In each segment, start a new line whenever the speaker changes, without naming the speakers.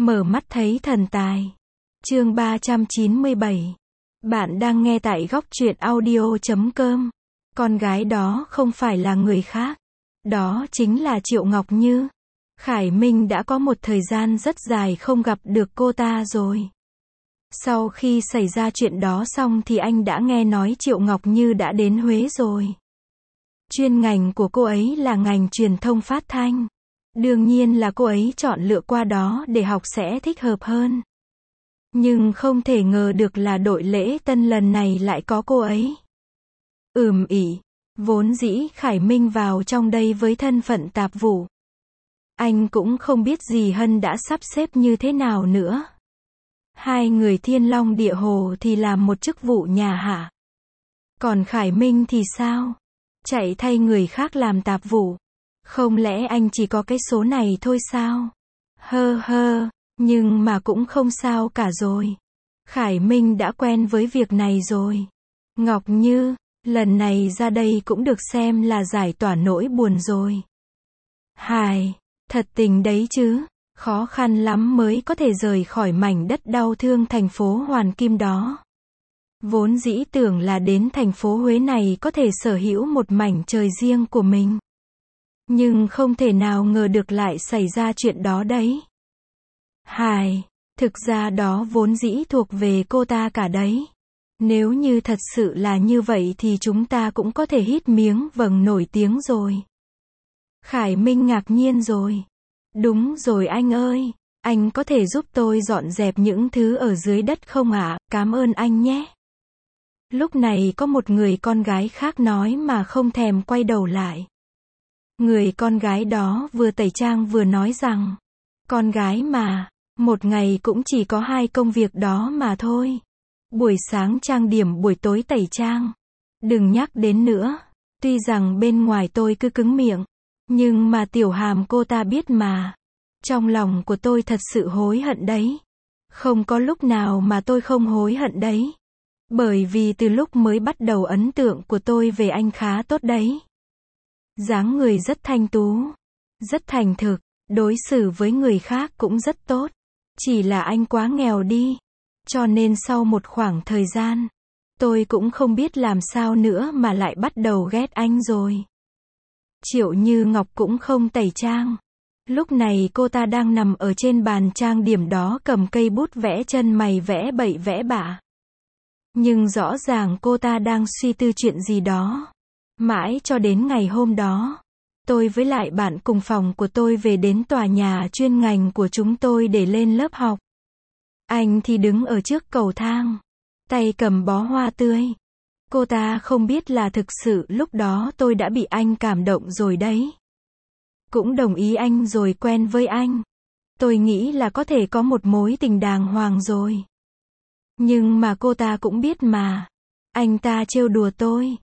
Mở mắt thấy thần tài. Chương 397. Bạn đang nghe tại góc truyện audio.com. Con gái đó không phải là người khác. Đó chính là Triệu Ngọc Như. Khải Minh đã có một thời gian rất dài không gặp được cô ta rồi. Sau khi xảy ra chuyện đó xong thì anh đã nghe nói Triệu Ngọc Như đã đến Huế rồi. Chuyên ngành của cô ấy là ngành truyền thông phát thanh. Đương nhiên là cô ấy chọn lựa qua đó để học sẽ thích hợp hơn. Nhưng không thể ngờ được là đội lễ tân lần này lại có cô ấy. ỉ, vốn dĩ Khải Minh vào trong đây với thân phận tạp vụ. Anh cũng không biết dì Hân đã sắp xếp như thế nào nữa. Hai người Thiên Long Địa Hồ thì làm một chức vụ nhà hạ. Còn Khải Minh thì sao? Chạy thay người khác làm tạp vụ. Không lẽ anh chỉ có cái số này thôi sao? Nhưng mà cũng không sao cả rồi. Khải Minh đã quen với việc này rồi. Ngọc Như, lần này ra đây cũng được xem là giải tỏa nỗi buồn rồi. Thật tình đấy chứ, khó khăn lắm mới có thể rời khỏi mảnh đất đau thương thành phố Hoàn Kim đó. Vốn dĩ tưởng là đến thành phố Huế này có thể sở hữu một mảnh trời riêng của mình. Nhưng không thể nào ngờ được lại xảy ra chuyện đó đấy. Thực ra đó vốn dĩ thuộc về cô ta cả đấy. Nếu như thật sự là như vậy thì chúng ta cũng có thể hít miếng vâng nổi tiếng rồi. Khải Minh ngạc nhiên rồi. Đúng rồi anh ơi, anh có thể giúp tôi dọn dẹp những thứ ở dưới đất không ạ? Cảm ơn anh nhé. Lúc này có một người con gái khác nói mà không thèm quay đầu lại. Người con gái đó vừa tẩy trang vừa nói rằng, con gái mà, một ngày cũng chỉ có 2 công việc đó mà thôi. Buổi sáng trang điểm, buổi tối tẩy trang. Đừng nhắc đến nữa. Tuy rằng bên ngoài tôi cứ cứng miệng, nhưng mà Tiểu Hàm cô ta biết mà. Trong lòng của tôi thật sự hối hận đấy. Không có lúc nào mà tôi không hối hận đấy. Bởi vì từ lúc mới bắt đầu ấn tượng của tôi về anh khá tốt đấy. Dáng người rất thanh tú, rất thành thực, đối xử với người khác cũng rất tốt. Chỉ là anh quá nghèo đi. Cho nên sau một khoảng thời gian, tôi cũng không biết làm sao nữa mà lại bắt đầu ghét anh rồi. Triệu Như Ngọc cũng không tẩy trang. Lúc này cô ta đang nằm ở trên bàn trang điểm đó cầm cây bút vẽ chân mày vẽ bậy vẽ bạ. Nhưng rõ ràng cô ta đang suy tư chuyện gì đó. Mãi cho đến ngày hôm đó, tôi với lại bạn cùng phòng của tôi về đến tòa nhà chuyên ngành của chúng tôi để lên lớp học. Anh thì đứng ở trước cầu thang, tay cầm bó hoa tươi. Cô ta không biết là thực sự lúc đó tôi đã bị anh cảm động rồi đấy. Cũng đồng ý anh rồi quen với anh. Tôi nghĩ là có thể có một mối tình đàng hoàng rồi. Nhưng mà cô ta cũng biết mà. Anh ta trêu đùa tôi.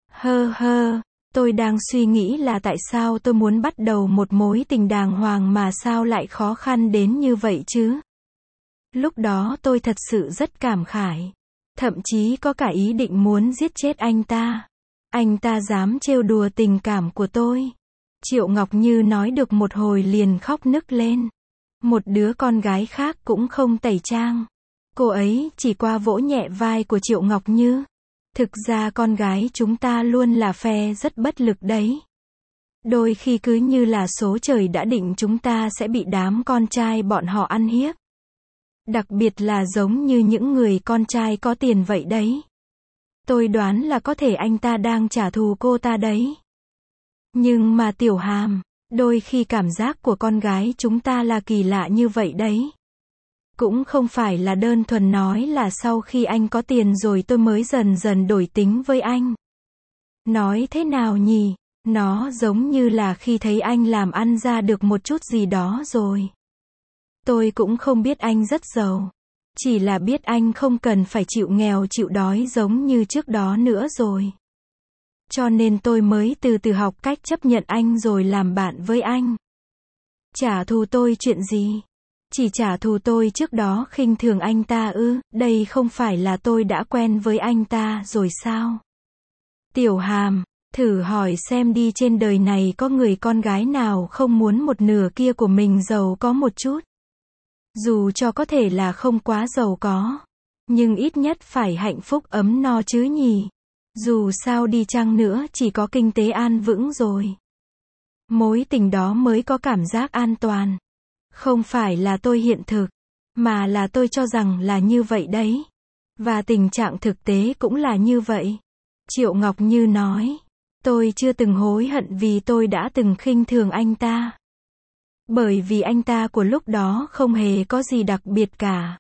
Tôi đang suy nghĩ là tại sao tôi muốn bắt đầu một mối tình đàng hoàng mà sao lại khó khăn đến như vậy chứ. Lúc đó tôi thật sự rất cảm khái. Thậm chí có cả ý định muốn giết chết anh ta. Anh ta dám trêu đùa tình cảm của tôi. Triệu Ngọc Như nói được một hồi liền khóc nức lên. Một đứa con gái khác cũng không tẩy trang. Cô ấy chỉ qua vỗ nhẹ vai của Triệu Ngọc Như. Thực ra con gái chúng ta luôn là phe rất bất lực đấy. Đôi khi cứ như là số trời đã định chúng ta sẽ bị đám con trai bọn họ ăn hiếp. Đặc biệt là giống như những người con trai có tiền vậy đấy. Tôi đoán là có thể anh ta đang trả thù cô ta đấy. Nhưng mà Tiểu Hàm, đôi khi cảm giác của con gái chúng ta là kỳ lạ như vậy đấy. Cũng không phải là đơn thuần nói là sau khi anh có tiền rồi tôi mới dần dần đổi tính với anh. Nói thế nào nhỉ? Nó giống như là khi thấy anh làm ăn ra được một chút gì đó rồi. Tôi cũng không biết anh rất giàu. Chỉ là biết anh không cần phải chịu nghèo chịu đói giống như trước đó nữa rồi. Cho nên tôi mới từ từ học cách chấp nhận anh rồi làm bạn với anh. Trả thù tôi chuyện gì? Chỉ trả thù tôi trước đó khinh thường anh ta ư? Đây không phải là tôi đã quen với anh ta rồi sao? Tiểu Hàm, thử hỏi xem đi, trên đời này có người con gái nào không muốn một nửa kia của mình giàu có một chút? Dù cho có thể là không quá giàu có, nhưng ít nhất phải hạnh phúc ấm no chứ nhỉ. Dù sao đi chăng nữa chỉ có kinh tế an vững rồi. Mối tình đó mới có cảm giác an toàn. Không phải là tôi hiện thực, mà là tôi cho rằng là như vậy đấy. Và tình trạng thực tế cũng là như vậy. Triệu Ngọc Như nói, tôi chưa từng hối hận vì tôi đã từng khinh thường anh ta. Bởi vì anh ta của lúc đó không hề có gì đặc biệt cả.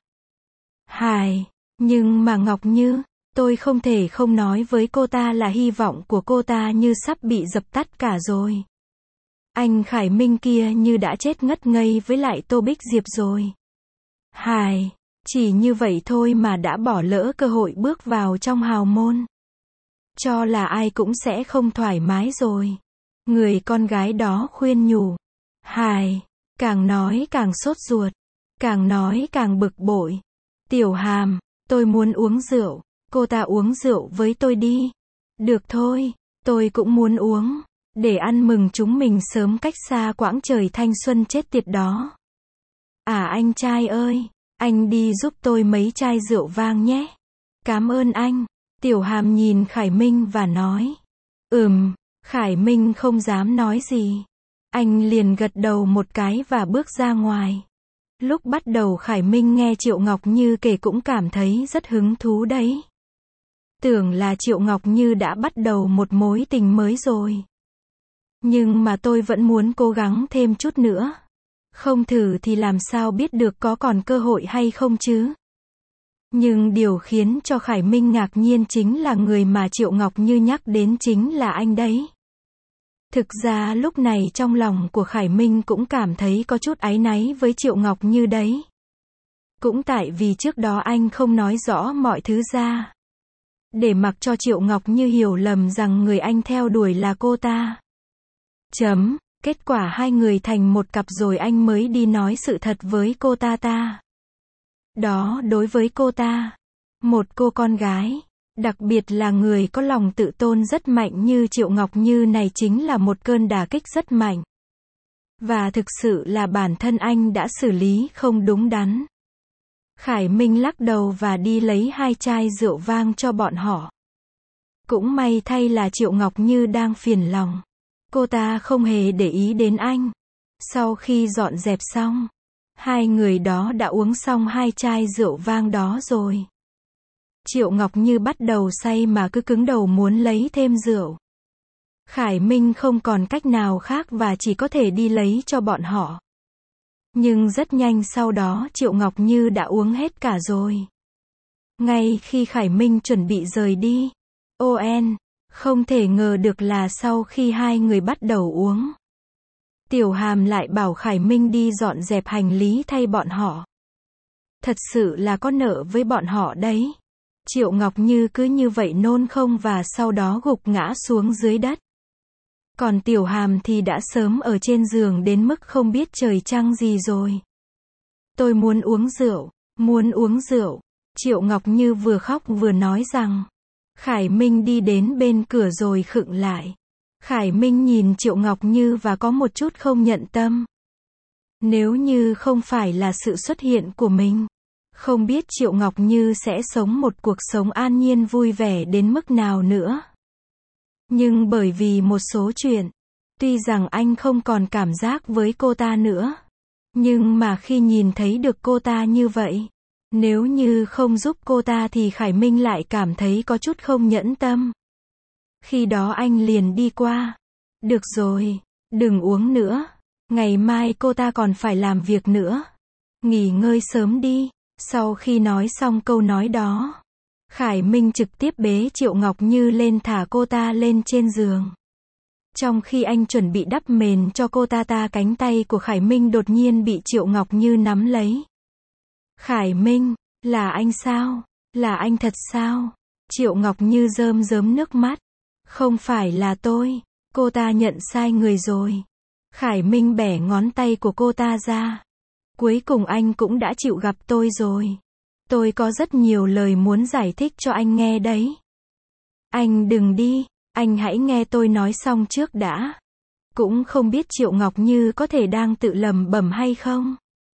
Hài, nhưng mà Ngọc Như, tôi không thể không nói với cô ta là hy vọng của cô ta như sắp bị dập tắt cả rồi. Anh Khải Minh kia như đã chết ngất ngây với lại Tô Bích Diệp rồi. Hài, chỉ như vậy thôi mà đã bỏ lỡ cơ hội bước vào trong hào môn. Cho là ai cũng sẽ không thoải mái rồi. Người con gái đó khuyên nhủ. Hài, càng nói càng sốt ruột, càng nói càng bực bội. Tiểu Hàm, tôi muốn uống rượu, cô ta uống rượu với tôi đi. Được thôi, tôi cũng muốn uống, để ăn mừng chúng mình sớm cách xa quãng trời thanh xuân chết tiệt đó. À anh trai ơi, anh đi giúp tôi mấy chai rượu vang nhé. Cảm ơn anh. Tiểu Hàm nhìn Khải Minh và nói. Khải Minh không dám nói gì. Anh liền gật đầu một cái và bước ra ngoài. Lúc bắt đầu Khải Minh nghe Triệu Ngọc Như kể cũng cảm thấy rất hứng thú đấy. Tưởng là Triệu Ngọc Như đã bắt đầu một mối tình mới rồi. Nhưng mà tôi vẫn muốn cố gắng thêm chút nữa. Không thử thì làm sao biết được có còn cơ hội hay không chứ. Nhưng điều khiến cho Khải Minh ngạc nhiên chính là người mà Triệu Ngọc Như nhắc đến chính là anh đấy. Thực ra lúc này trong lòng của Khải Minh cũng cảm thấy có chút áy náy với Triệu Ngọc Như đấy. Cũng tại vì trước đó anh không nói rõ mọi thứ ra. Để mặc cho Triệu Ngọc Như hiểu lầm rằng người anh theo đuổi là cô ta. Kết quả hai người thành một cặp rồi anh mới đi nói sự thật với cô ta. Đó đối với cô ta, một cô con gái, đặc biệt là người có lòng tự tôn rất mạnh như Triệu Ngọc Như này chính là một cơn đả kích rất mạnh. Và thực sự là bản thân anh đã xử lý không đúng đắn. Khải Minh lắc đầu và đi lấy 2 chai rượu vang cho bọn họ. Cũng may thay là Triệu Ngọc Như đang phiền lòng. Cô ta không hề để ý đến anh. Sau khi dọn dẹp xong, hai người đó đã uống xong 2 chai rượu vang đó rồi. Triệu Ngọc Như bắt đầu say mà cứ cứng đầu muốn lấy thêm rượu. Khải Minh không còn cách nào khác và chỉ có thể đi lấy cho bọn họ. Nhưng rất nhanh sau đó Triệu Ngọc Như đã uống hết cả rồi. Ngay khi Khải Minh chuẩn bị rời đi, không thể ngờ được là sau khi hai người bắt đầu uống, Tiểu Hàm lại bảo Khải Minh đi dọn dẹp hành lý thay bọn họ. Thật sự là có nợ với bọn họ đấy. Triệu Ngọc Như cứ như vậy nôn không và sau đó gục ngã xuống dưới đất. Còn Tiểu Hàm thì đã sớm ở trên giường đến mức không biết trời trăng gì rồi. Tôi muốn uống rượu. Triệu Ngọc Như vừa khóc vừa nói rằng. Khải Minh đi đến bên cửa rồi khựng lại. Khải Minh nhìn Triệu Ngọc Như và có một chút không nhận tâm. Nếu như không phải là sự xuất hiện của mình, không biết Triệu Ngọc Như sẽ sống một cuộc sống an nhiên vui vẻ đến mức nào nữa. Nhưng bởi vì một số chuyện, tuy rằng anh không còn cảm giác với cô ta nữa, nhưng mà khi nhìn thấy được cô ta như vậy, nếu như không giúp cô ta thì Khải Minh lại cảm thấy có chút không nhẫn tâm. Khi đó anh liền đi qua. Được rồi, đừng uống nữa. Ngày mai cô ta còn phải làm việc nữa. Nghỉ ngơi sớm đi. Sau khi nói xong câu nói đó, Khải Minh trực tiếp bế Triệu Ngọc Như lên thả cô ta lên trên giường. Trong khi anh chuẩn bị đắp mền cho cô ta cánh tay của Khải Minh đột nhiên bị Triệu Ngọc Như nắm lấy. Khải Minh, là anh sao? Là anh thật sao? Triệu Ngọc Như rơm rớm nước mắt. Không phải là tôi. Cô ta nhận sai người rồi. Khải Minh bẻ ngón tay của cô ta ra. Cuối cùng anh cũng đã chịu gặp tôi rồi. Tôi có rất nhiều lời muốn giải thích cho anh nghe đấy. Anh đừng đi, anh hãy nghe tôi nói xong trước đã. Cũng không biết Triệu Ngọc Như có thể đang tự lẩm bẩm hay không.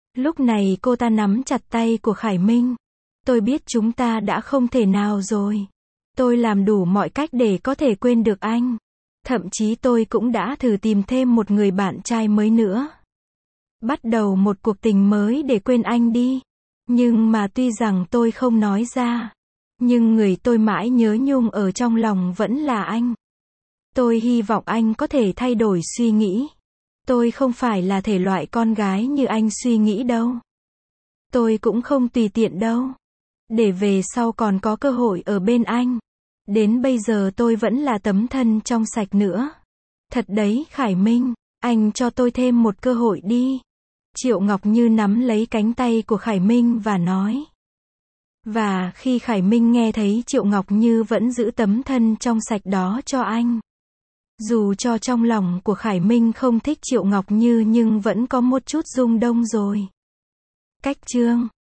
Lúc này cô ta nắm chặt tay của Khải Minh. Tôi biết chúng ta đã không thể nào rồi. Tôi làm đủ mọi cách để có thể quên được anh. Thậm chí tôi cũng đã thử tìm thêm một người bạn trai mới nữa. Bắt đầu một cuộc tình mới để quên anh đi. Nhưng mà tuy rằng tôi không nói ra, nhưng người tôi mãi nhớ nhung ở trong lòng vẫn là anh. Tôi hy vọng anh có thể thay đổi suy nghĩ. Tôi không phải là thể loại con gái như anh suy nghĩ đâu. Tôi cũng không tùy tiện đâu. Để về sau còn có cơ hội ở bên anh. Đến bây giờ tôi vẫn là tấm thân trong sạch nữa. Thật đấy Khải Minh, anh cho tôi thêm một cơ hội đi. Triệu Ngọc Như nắm lấy cánh tay của Khải Minh và nói. Và khi Khải Minh nghe thấy Triệu Ngọc Như vẫn giữ tấm thân trong sạch đó cho anh. Dù cho trong lòng của Khải Minh không thích Triệu Ngọc Như nhưng vẫn có một chút rung động rồi. Cách chương